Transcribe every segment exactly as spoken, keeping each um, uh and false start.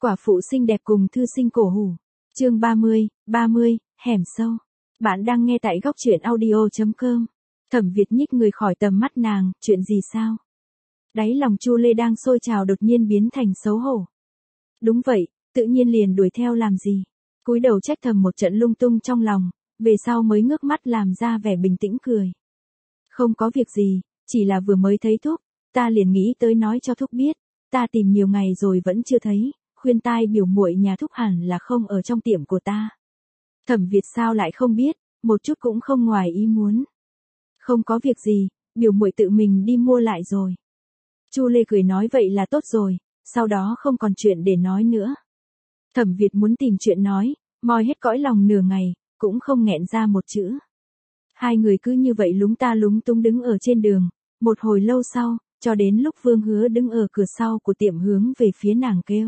quả phụ xinh đẹp cùng thư sinh cổ hủ. Chương ba mươi, ba mươi, hẻm sâu. Bạn đang nghe tại góc truyện audio chấm com. Thẩm Việt nhích người khỏi tầm mắt nàng, chuyện gì sao? Đáy lòng Chu Lê đang sôi trào đột nhiên biến thành xấu hổ. Đúng vậy, tự nhiên liền đuổi theo làm gì? Cúi đầu trách thầm một trận lung tung trong lòng, về sau mới ngước mắt làm ra vẻ bình tĩnh cười. Không có việc gì, chỉ là vừa mới thấy Thúc, ta liền nghĩ tới nói cho Thúc biết, ta tìm nhiều ngày rồi vẫn chưa thấy, khuyên tai biểu muội nhà Thúc hẳn là không ở trong tiệm của ta. Thẩm Việt sao lại không biết, một chút cũng không ngoài ý muốn. Không có việc gì, biểu muội tự mình đi mua lại rồi. Chu Lê cười nói vậy là tốt rồi, sau đó không còn chuyện để nói nữa. Thẩm Việt muốn tìm chuyện nói, moi hết cõi lòng nửa ngày, cũng không nghẹn ra một chữ. Hai người cứ như vậy lúng ta lúng túng đứng ở trên đường, một hồi lâu sau, cho đến lúc Vương Hứa đứng ở cửa sau của tiệm hướng về phía nàng kêu.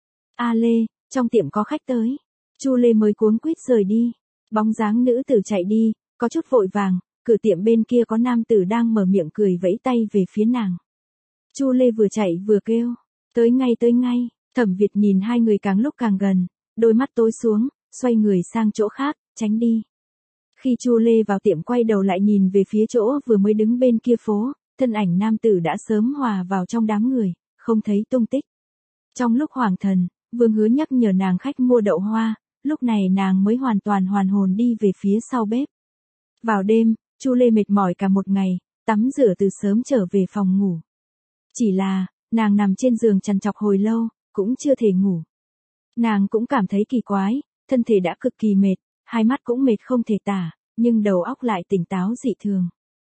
A Lê, trong tiệm có khách tới. Chu Lê mới cuống quýt rời đi. Bóng dáng nữ tử chạy đi, có chút vội vàng, cửa tiệm bên kia có nam tử đang mở miệng cười vẫy tay về phía nàng. Chu Lê vừa chạy vừa kêu, tới ngay tới ngay. Thẩm Việt nhìn hai người càng lúc càng gần, đôi mắt tối xuống, xoay người sang chỗ khác, tránh đi. Khi Chu Lê vào tiệm quay đầu lại nhìn về phía chỗ vừa mới đứng bên kia phố, thân ảnh nam tử đã sớm hòa vào trong đám người, không thấy tung tích. Trong lúc hoảng thần, Vương Hứa nhắc nhở nàng khách mua đậu hoa, lúc này nàng mới hoàn toàn hoàn hồn đi về phía sau bếp. Vào đêm, Chu Lê mệt mỏi cả một ngày, tắm rửa từ sớm trở về phòng ngủ. Chỉ là, nàng nằm trên giường trằn trọc hồi lâu, cũng chưa thể ngủ. Nàng cũng cảm thấy kỳ quái, thân thể đã cực kỳ mệt, hai mắt cũng mệt không thể tả, nhưng đầu óc lại tỉnh táo dị thường.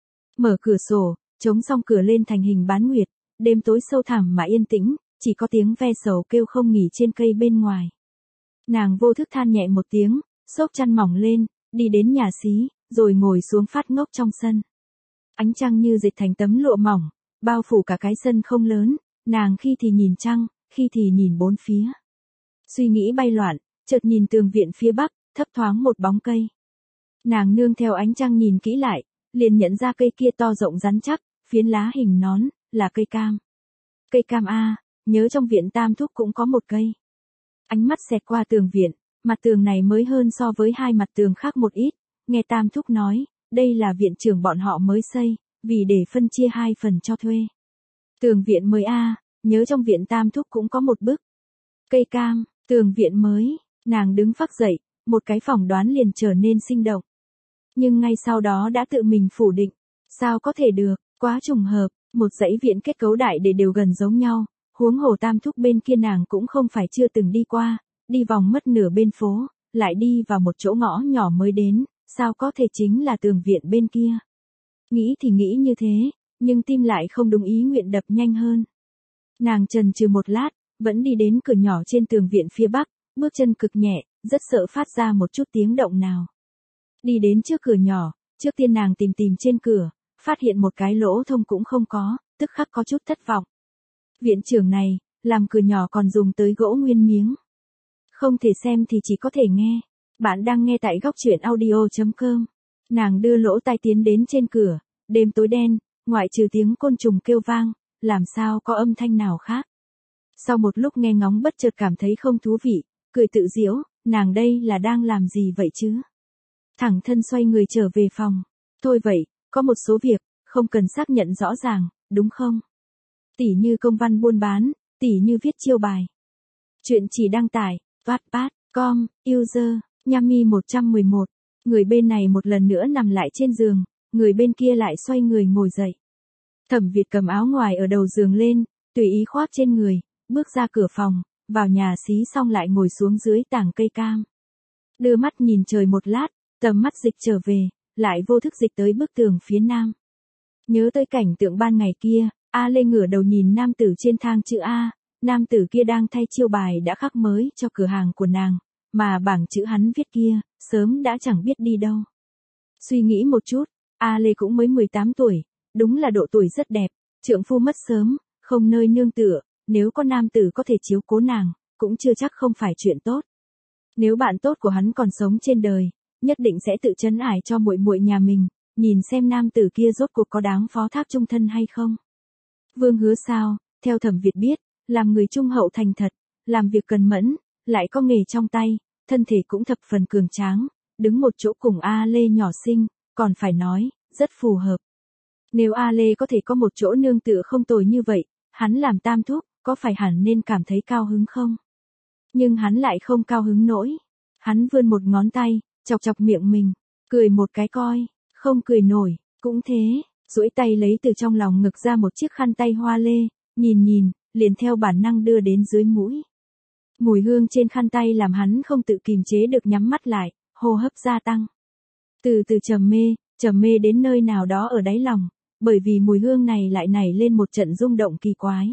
Mở cửa sổ, chống xong cửa lên thành hình bán nguyệt, đêm tối sâu thẳm mà yên tĩnh, chỉ có tiếng ve sầu kêu không nghỉ trên cây bên ngoài. Nàng vô thức than nhẹ một tiếng, xốc chăn mỏng lên, đi đến nhà xí, rồi ngồi xuống phát ngốc trong sân. Ánh trăng như dệt thành tấm lụa mỏng, bao phủ cả cái sân không lớn, nàng khi thì nhìn trăng, khi thì nhìn bốn phía. Suy nghĩ bay loạn, chợt nhìn tường viện phía bắc, thấp thoáng một bóng cây. Nàng nương theo ánh trăng nhìn kỹ lại, liền nhận ra cây kia to rộng rắn chắc, phiến lá hình nón, là cây cam. Cây cam a, nhớ trong viện Tam Thúc cũng có một cây. Ánh mắt xẹt qua tường viện, mặt tường này mới hơn so với hai mặt tường khác một ít, nghe Tam Thúc nói, đây là viện trưởng bọn họ mới xây, vì để phân chia hai phần cho thuê. Tường viện mới a, nhớ trong viện Tam Thúc cũng có một bức. Cây cam, tường viện mới, nàng đứng phác dậy, một cái phỏng đoán liền trở nên sinh động. Nhưng ngay sau đó đã tự mình phủ định, sao có thể được, quá trùng hợp, một dãy viện kết cấu đại để đều gần giống nhau, huống hồ Tam Thúc bên kia nàng cũng không phải chưa từng đi qua, đi vòng mất nửa bên phố, lại đi vào một chỗ ngõ nhỏ mới đến, sao có thể chính là tường viện bên kia. Nghĩ thì nghĩ như thế, nhưng tim lại không đúng ý nguyện đập nhanh hơn. Nàng chần chừ một lát, vẫn đi đến cửa nhỏ trên tường viện phía bắc, bước chân cực nhẹ, rất sợ phát ra một chút tiếng động nào. Đi đến trước cửa nhỏ, trước tiên nàng tìm tìm trên cửa, phát hiện một cái lỗ thông cũng không có, tức khắc có chút thất vọng. Viện trưởng này, làm cửa nhỏ còn dùng tới gỗ nguyên miếng. Không thể xem thì chỉ có thể nghe. Bạn đang nghe tại góc truyện audio chấm com. Nàng đưa lỗ tai tiến đến trên cửa, đêm tối đen, ngoại trừ tiếng côn trùng kêu vang, làm sao có âm thanh nào khác. Sau một lúc nghe ngóng bất chợt cảm thấy không thú vị, cười tự giễu, nàng đây là đang làm gì vậy chứ? Thẳng thân xoay người trở về phòng. Thôi vậy, có một số việc, không cần xác nhận rõ ràng, đúng không? Tỉ như công văn buôn bán, tỉ như viết chiêu bài. Chuyện chỉ đăng tải, wattpad chấm com, user, Yami một trăm mười một. Người bên này một lần nữa nằm lại trên giường, người bên kia lại xoay người ngồi dậy. Thẩm Việt cầm áo ngoài ở đầu giường lên, tùy ý khoác trên người, bước ra cửa phòng, vào nhà xí xong lại ngồi xuống dưới tảng cây cam. Đưa mắt nhìn trời một lát, tầm mắt dịch trở về, lại vô thức dịch tới bức tường phía nam. Nhớ tới cảnh tượng ban ngày kia, A Lê ngửa đầu nhìn nam tử trên thang chữ A, nam tử kia đang thay chiêu bài đã khắc mới cho cửa hàng của nàng, mà bảng chữ hắn viết kia, sớm đã chẳng biết đi đâu. Suy nghĩ một chút, A Lê cũng mới mười tám tuổi, đúng là độ tuổi rất đẹp, trượng phu mất sớm, không nơi nương tựa, nếu có nam tử có thể chiếu cố nàng, cũng chưa chắc không phải chuyện tốt. Nếu bạn tốt của hắn còn sống trên đời, nhất định sẽ tự trấn ải cho muội muội nhà mình, nhìn xem nam tử kia rốt cuộc có đáng phó thác chung thân hay không. Vương Hứa sao, theo Thẩm Việt biết, làm người trung hậu thành thật, làm việc cần mẫn, lại có nghề trong tay, thân thể cũng thập phần cường tráng, đứng một chỗ cùng A Lê nhỏ xinh, còn phải nói, rất phù hợp. Nếu A Lê có thể có một chỗ nương tựa không tồi như vậy, hắn làm tam thúc, có phải hẳn nên cảm thấy cao hứng không? Nhưng hắn lại không cao hứng nổi. Hắn vươn một ngón tay, chọc chọc miệng mình, cười một cái coi, không cười nổi, cũng thế, duỗi tay lấy từ trong lòng ngực ra một chiếc khăn tay hoa lê, nhìn nhìn, liền theo bản năng đưa đến dưới mũi. Mùi hương trên khăn tay làm hắn không tự kìm chế được nhắm mắt lại, hô hấp gia tăng. Từ từ trầm mê, trầm mê đến nơi nào đó ở đáy lòng, bởi vì mùi hương này lại nảy lên một trận rung động kỳ quái.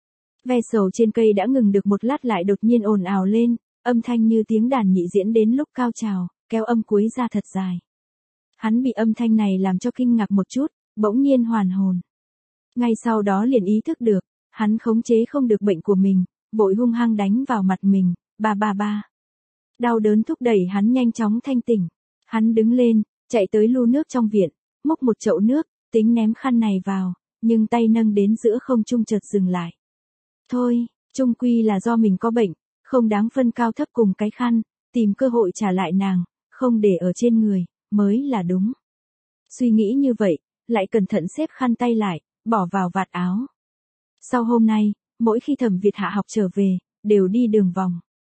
Ve sầu trên cây đã ngừng được một lát lại đột nhiên ồn ào lên, âm thanh như tiếng đàn nhị diễn đến lúc cao trào, kéo âm cuối ra thật dài. Hắn bị âm thanh này làm cho kinh ngạc một chút, bỗng nhiên hoàn hồn. Ngay sau đó liền ý thức được, hắn khống chế không được bệnh của mình, vội hung hăng đánh vào mặt mình, ba ba ba. Đau đớn thúc đẩy hắn nhanh chóng thanh tỉnh. Hắn đứng lên, chạy tới lu nước trong viện, múc một chậu nước, tính ném khăn này vào, nhưng tay nâng đến giữa không trung chợt dừng lại. Thôi, chung quy là do mình có bệnh, không đáng phân cao thấp cùng cái khăn, tìm cơ hội trả lại nàng, không để ở trên người, mới là đúng. Suy nghĩ như vậy, lại cẩn thận xếp khăn tay lại, bỏ vào vạt áo. Sau hôm nay, mỗi khi Thẩm Việt Hạ học trở về, đều đi đường vòng.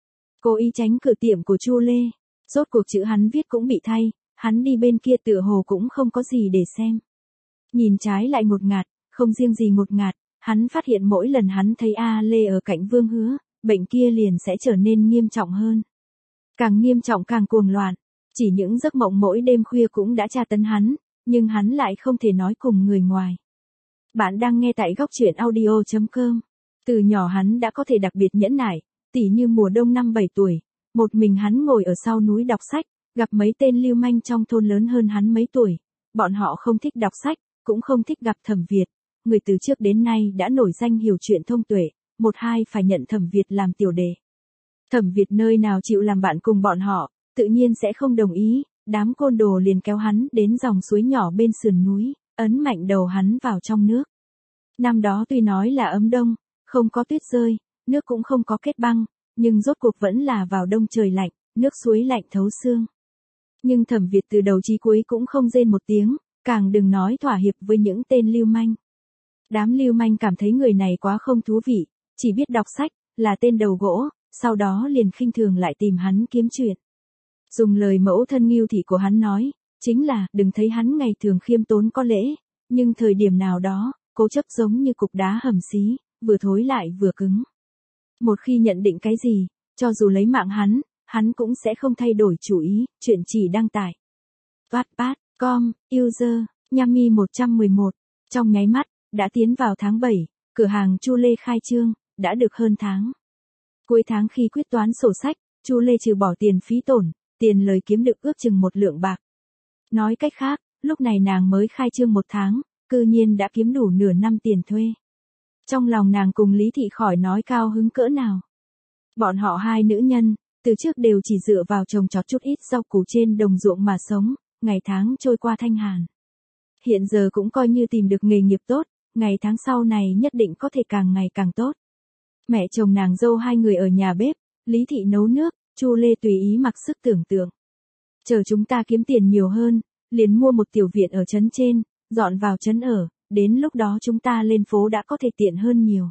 Cố ý tránh cửa tiệm của Chu Lê, rốt cuộc chữ hắn viết cũng bị thay, hắn đi bên kia tựa hồ cũng không có gì để xem. Nhìn trái lại ngột ngạt, không riêng gì ngột ngạt, hắn phát hiện mỗi lần hắn thấy A Lê ở cạnh Vương Hứa, bệnh kia liền sẽ trở nên nghiêm trọng hơn. Càng nghiêm trọng càng cuồng loạn, chỉ những giấc mộng mỗi đêm khuya cũng đã tra tấn hắn, nhưng hắn lại không thể nói cùng người ngoài. Bạn đang nghe tại góc truyện audio chấm com. Từ nhỏ hắn đã có thể đặc biệt nhẫn nại, tỉ như mùa đông năm bảy tuổi, một mình hắn ngồi ở sau núi đọc sách, gặp mấy tên lưu manh trong thôn lớn hơn hắn mấy tuổi. Bọn họ không thích đọc sách, cũng không thích gặp Thẩm Việt, người từ trước đến nay đã nổi danh hiểu chuyện thông tuệ, một hai phải nhận Thẩm Việt làm tiểu đệ. Thẩm Việt nơi nào chịu làm bạn cùng bọn họ, tự nhiên sẽ không đồng ý, đám côn đồ liền kéo hắn đến dòng suối nhỏ bên sườn núi, ấn mạnh đầu hắn vào trong nước. Năm đó tuy nói là ấm đông, không có tuyết rơi, nước cũng không có kết băng, nhưng rốt cuộc vẫn là vào đông trời lạnh, nước suối lạnh thấu xương. Nhưng Thẩm Việt từ đầu chí cuối cũng không rên một tiếng, càng đừng nói thỏa hiệp với những tên lưu manh. Đám lưu manh cảm thấy người này quá không thú vị, chỉ biết đọc sách, là tên đầu gỗ, sau đó liền khinh thường lại tìm hắn kiếm chuyện. Dùng lời mẫu thân Ngưu thị của hắn nói, chính là đừng thấy hắn ngày thường khiêm tốn có lễ, nhưng thời điểm nào đó, cố chấp giống như cục đá hầm xí, vừa thối lại vừa cứng. Một khi nhận định cái gì, cho dù lấy mạng hắn, hắn cũng sẽ không thay đổi chủ ý, chuyện chỉ đăng tải. Wattpad, com, user, Yami một trăm mười một, trong nháy mắt, đã tiến vào tháng bảy, cửa hàng Chu Lê khai trương, đã được hơn tháng. Cuối tháng khi quyết toán sổ sách, Chu Lê trừ bỏ tiền phí tổn, tiền lời kiếm được ước chừng một lượng bạc. Nói cách khác, lúc này nàng mới khai trương một tháng, cư nhiên đã kiếm đủ nửa năm tiền thuê. Trong lòng nàng cùng Lý Thị khỏi nói cao hứng cỡ nào. Bọn họ hai nữ nhân, từ trước đều chỉ dựa vào trồng trọt chút ít rau củ trên đồng ruộng mà sống, ngày tháng trôi qua thanh hàn. Hiện giờ cũng coi như tìm được nghề nghiệp tốt, ngày tháng sau này nhất định có thể càng ngày càng tốt. Mẹ chồng nàng dâu hai người ở nhà bếp, Lý Thị nấu nước, Chu Lê tùy ý mặc sức tưởng tượng. Chờ chúng ta kiếm tiền nhiều hơn, liền mua một tiểu viện ở trấn trên, dọn vào trấn ở, đến lúc đó chúng ta lên phố đã có thể tiện hơn nhiều.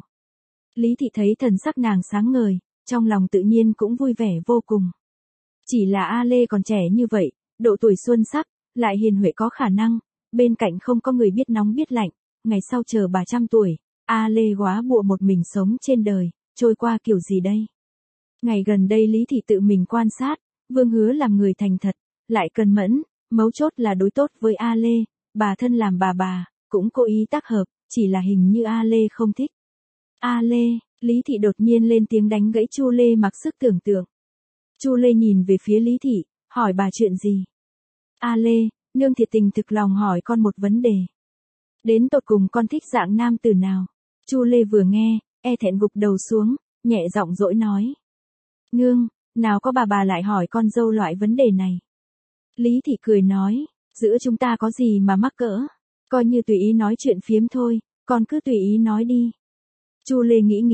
Lý Thị thấy thần sắc nàng sáng ngời, trong lòng tự nhiên cũng vui vẻ vô cùng. Chỉ là A Lê còn trẻ như vậy, độ tuổi xuân sắc, lại hiền huệ có khả năng, bên cạnh không có người biết nóng biết lạnh, ngày sau chờ bà trăm tuổi, A Lê góa bụa một mình sống trên đời, trôi qua kiểu gì đây? Ngày gần đây Lý Thị tự mình quan sát, Vương Hứa làm người thành thật, lại cần mẫn, mấu chốt là đối tốt với A Lê, bà thân làm bà bà, cũng cố ý tác hợp, chỉ là hình như A Lê không thích. A Lê, Lý Thị đột nhiên lên tiếng đánh gãy Chu Lê mặc sức tưởng tượng. Chu Lê nhìn về phía Lý Thị, hỏi bà chuyện gì? A Lê, nương thiệt tình thực lòng hỏi con một vấn đề. Đến tột cùng con thích dạng nam từ nào? Chu Lê vừa nghe, e thẹn gục đầu xuống, nhẹ giọng dỗi nói. Nương, nào có bà bà lại hỏi con dâu loại vấn đề này. Lý Thị cười nói, giữa chúng ta có gì mà mắc cỡ, coi như tùy ý nói chuyện phiếm thôi, con cứ tùy ý nói đi. Chu Lê nghĩ nghĩ,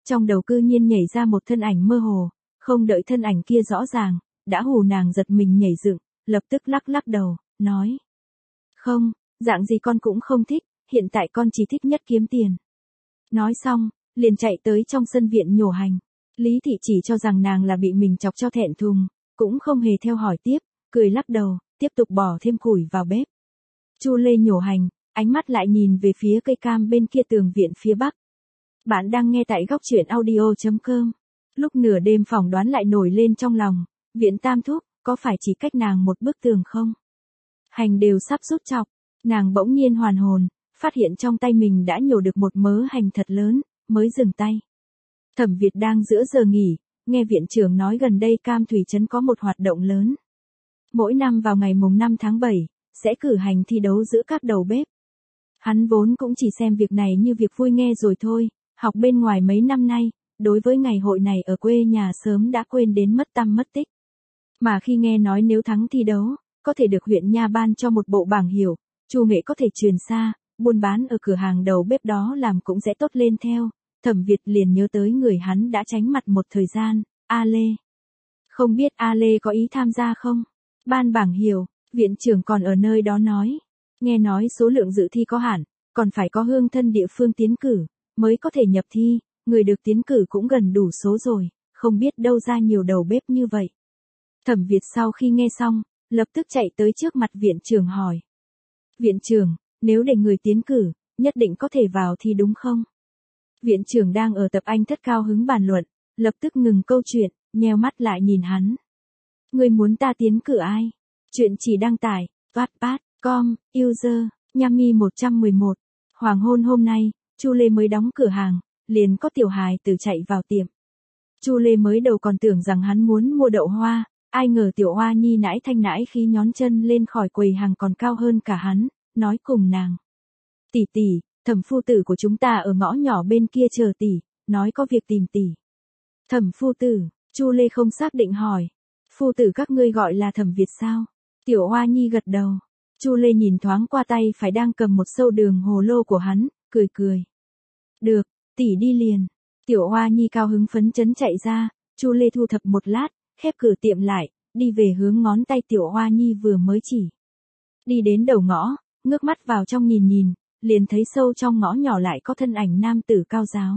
trong đầu cư nhiên nhảy ra một thân ảnh mơ hồ, không đợi thân ảnh kia rõ ràng, đã hù nàng giật mình nhảy dựng, lập tức lắc lắc đầu, nói. Không, dạng gì con cũng không thích, hiện tại con chỉ thích nhất kiếm tiền. Nói xong, liền chạy tới trong sân viện nhổ hành. Lý Thị chỉ cho rằng nàng là bị mình chọc cho thẹn thùng, cũng không hề theo hỏi tiếp, cười lắc đầu, tiếp tục bỏ thêm củi vào bếp. Chu Lê nhổ hành, ánh mắt lại nhìn về phía cây cam bên kia tường viện phía bắc. Bạn đang nghe tại góc truyện audio chấm com. Lúc nửa đêm phỏng đoán lại nổi lên trong lòng, viện Tam Thúc, có phải chỉ cách nàng một bức tường không? Hành đều sắp rút chọc, nàng bỗng nhiên hoàn hồn, phát hiện trong tay mình đã nhổ được một mớ hành thật lớn, mới dừng tay. Thẩm Việt đang giữa giờ nghỉ, nghe viện trưởng nói gần đây Cam Thủy Trấn có một hoạt động lớn. Mỗi năm vào ngày mùng năm tháng bảy, sẽ cử hành thi đấu giữa các đầu bếp. Hắn vốn cũng chỉ xem việc này như việc vui nghe rồi thôi, học bên ngoài mấy năm nay, đối với ngày hội này ở quê nhà sớm đã quên đến mất tăm mất tích. Mà khi nghe nói nếu thắng thi đấu, có thể được huyện nha ban cho một bộ bảng hiệu, Chu nghệ có thể truyền xa, buôn bán ở cửa hàng đầu bếp đó làm cũng sẽ tốt lên theo. Thẩm Việt liền nhớ tới người hắn đã tránh mặt một thời gian, A Lê. Không biết A Lê có ý tham gia không? Ban bảng hiệu, viện trưởng còn ở nơi đó nói. Nghe nói số lượng dự thi có hạn, còn phải có hương thân địa phương tiến cử, mới có thể nhập thi, người được tiến cử cũng gần đủ số rồi, không biết đâu ra nhiều đầu bếp như vậy. Thẩm Việt sau khi nghe xong, lập tức chạy tới trước mặt viện trưởng hỏi. Viện trưởng, nếu để người tiến cử, nhất định có thể vào thi đúng không? Viện trưởng đang ở tập Anh thất cao hứng bàn luận, lập tức ngừng câu chuyện, nheo mắt lại nhìn hắn. Người muốn ta tiến cử ai? Chuyện chỉ đăng tải, wattpad chấm com, user, Yami một trăm mười một. Hoàng hôn hôm nay, Chu Lê mới đóng cửa hàng, liền có tiểu hài tử chạy vào tiệm. Chu Lê mới đầu còn tưởng rằng hắn muốn mua đậu hoa, ai ngờ tiểu hoa nhi nãi thanh nãi khí nhón chân lên khỏi quầy hàng còn cao hơn cả hắn, nói cùng nàng. Tỷ tỷ, Thẩm phu tử của chúng ta ở ngõ nhỏ bên kia chờ tỷ, nói có việc tìm tỷ. Thẩm phu tử, Chu Lê không xác định hỏi. Phu tử các ngươi gọi là Thẩm Việt sao? Tiểu Hoa Nhi gật đầu. Chu Lê nhìn thoáng qua tay phải đang cầm một sâu đường hồ lô của hắn, cười cười. Được, tỷ đi liền. Tiểu Hoa Nhi cao hứng phấn chấn chạy ra, Chu Lê thu thập một lát, khép cửa tiệm lại, đi về hướng ngón tay Tiểu Hoa Nhi vừa mới chỉ. Đi đến đầu ngõ, ngước mắt vào trong nhìn nhìn, liền thấy sâu trong ngõ nhỏ lại có thân ảnh nam tử cao giáo.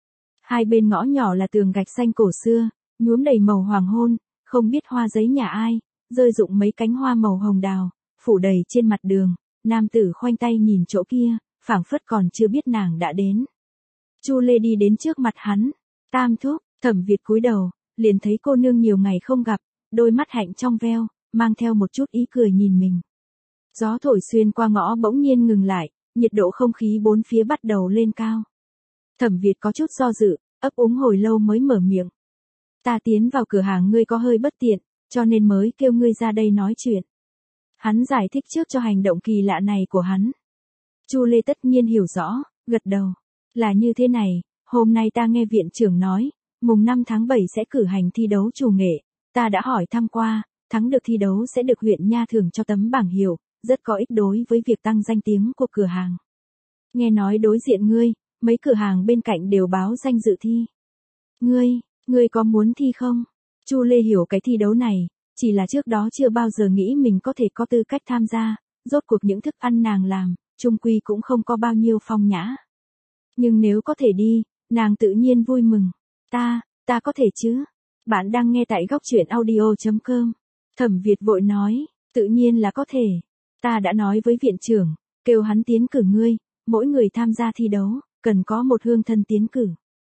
Hai bên ngõ nhỏ là tường gạch xanh cổ xưa, nhuốm đầy màu hoàng hôn, không biết hoa giấy nhà ai, rơi rụng mấy cánh hoa màu hồng đào, phủ đầy trên mặt đường, nam tử khoanh tay nhìn chỗ kia, phảng phất còn chưa biết nàng đã đến. Chu Lê đi đến trước mặt hắn, Tam Thúc, Thẩm Việt cúi đầu, liền thấy cô nương nhiều ngày không gặp, đôi mắt hạnh trong veo, mang theo một chút ý cười nhìn mình. Gió thổi xuyên qua ngõ bỗng nhiên ngừng lại, nhiệt độ không khí bốn phía bắt đầu lên cao. Thẩm Việt có chút do dự, ấp úng hồi lâu mới mở miệng. Ta tiến vào cửa hàng ngươi có hơi bất tiện, cho nên mới kêu ngươi ra đây nói chuyện. Hắn giải thích trước cho hành động kỳ lạ này của hắn. Chu Lê tất nhiên hiểu rõ, gật đầu. Là như thế này, hôm nay ta nghe viện trưởng nói, mùng năm tháng bảy sẽ cử hành thi đấu chủ nghệ, ta đã hỏi thăm qua, thắng được thi đấu sẽ được huyện nha thưởng cho tấm bảng hiệu, rất có ích đối với việc tăng danh tiếng của cửa hàng. Nghe nói đối diện ngươi, mấy cửa hàng bên cạnh đều báo danh dự thi. Ngươi, ngươi có muốn thi không? Chu Lê hiểu cái thi đấu này, chỉ là trước đó chưa bao giờ nghĩ mình có thể có tư cách tham gia, rốt cuộc những thức ăn nàng làm, chung quy cũng không có bao nhiêu phong nhã. Nhưng nếu có thể đi, nàng tự nhiên vui mừng. Ta, ta có thể chứ? Bạn đang nghe tại góc truyện audio chấm com. Thẩm Việt vội nói, tự nhiên là có thể. Ta đã nói với viện trưởng, kêu hắn tiến cử ngươi, mỗi người tham gia thi đấu, cần có một hương thân tiến cử.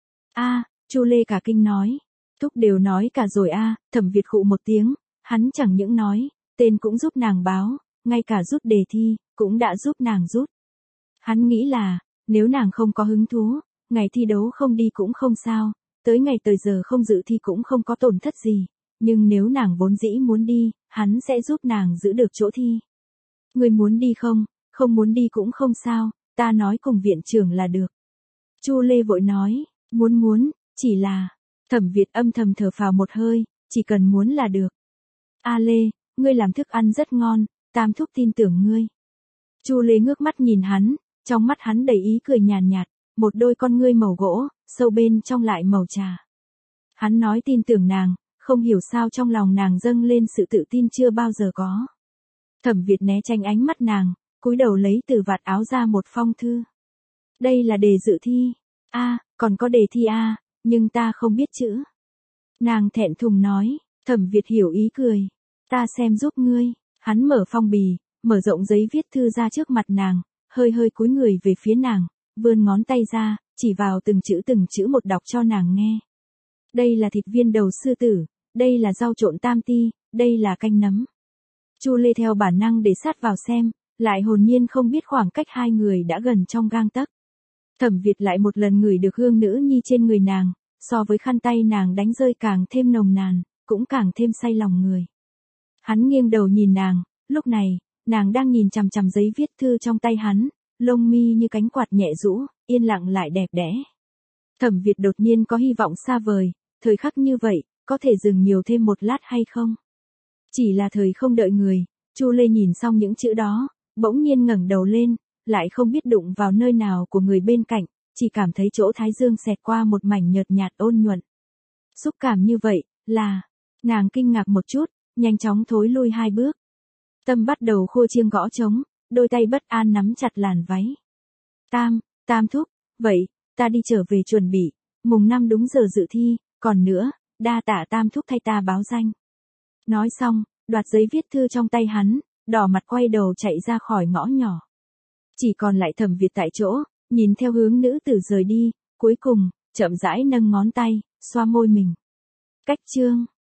A, Chu Lê cả kinh nói. Thúc đều nói cả rồi a, Thẩm Việt khụ một tiếng, hắn chẳng những nói, tên cũng giúp nàng báo, ngay cả rút đề thi, cũng đã giúp nàng rút. Hắn nghĩ là, nếu nàng không có hứng thú, ngày thi đấu không đi cũng không sao, tới ngày tới giờ không dự thi cũng không có tổn thất gì, nhưng nếu nàng vốn dĩ muốn đi, hắn sẽ giúp nàng giữ được chỗ thi. Người muốn đi không, không muốn đi cũng không sao, ta nói cùng viện trưởng là được. Chu Lê vội nói, muốn muốn, chỉ là, Thẩm Việt âm thầm thở phào một hơi, chỉ cần muốn là được. A Lê, ngươi làm thức ăn rất ngon, Tam Thúc tin tưởng ngươi. Chu Lê ngước mắt nhìn hắn, trong mắt hắn đầy ý cười nhàn nhạt, một đôi con ngươi màu gỗ, sâu bên trong lại màu trà. Hắn nói tin tưởng nàng, không hiểu sao trong lòng nàng dâng lên sự tự tin chưa bao giờ có. Thẩm Việt né tránh ánh mắt nàng, cúi đầu lấy từ vạt áo ra một phong thư. Đây là đề dự thi. A, à, còn có đề thi A, à, nhưng ta không biết chữ. Nàng thẹn thùng nói, Thẩm Việt hiểu ý cười. Ta xem giúp ngươi. Hắn mở phong bì, mở rộng giấy viết thư ra trước mặt nàng, hơi hơi cúi người về phía nàng, vươn ngón tay ra, chỉ vào từng chữ từng chữ một đọc cho nàng nghe. Đây là thịt viên đầu sư tử, đây là rau trộn tam ti, đây là canh nấm. Chu Lê theo bản năng để sát vào xem, lại hồn nhiên không biết khoảng cách hai người đã gần trong gang tấc. Thẩm Việt lại một lần ngửi được hương nữ nhi trên người nàng, so với khăn tay nàng đánh rơi càng thêm nồng nàn, cũng càng thêm say lòng người. Hắn nghiêng đầu nhìn nàng, lúc này, nàng đang nhìn chằm chằm giấy viết thư trong tay hắn, lông mi như cánh quạt nhẹ rũ, yên lặng lại đẹp đẽ. Thẩm Việt đột nhiên có hy vọng xa vời, thời khắc như vậy, có thể dừng nhiều thêm một lát hay không? Chỉ là thời không đợi người, Chu Lê nhìn xong những chữ đó, bỗng nhiên ngẩng đầu lên, lại không biết đụng vào nơi nào của người bên cạnh, chỉ cảm thấy chỗ thái dương xẹt qua một mảnh nhợt nhạt ôn nhuận. Xúc cảm như vậy, là, nàng kinh ngạc một chút, nhanh chóng thối lui hai bước. Tâm bắt đầu khô chiêng gõ trống, đôi tay bất an nắm chặt làn váy. Tam, Tam thúc, vậy, ta đi trở về chuẩn bị, mùng năm đúng giờ dự thi, còn nữa, đa tạ Tam thúc thay ta báo danh. Nói xong, đoạt giấy viết thư trong tay hắn, đỏ mặt quay đầu chạy ra khỏi ngõ nhỏ. Chỉ còn lại Thẩm Việt tại chỗ, nhìn theo hướng nữ tử rời đi, cuối cùng, chậm rãi nâng ngón tay, xoa môi mình. Cách chương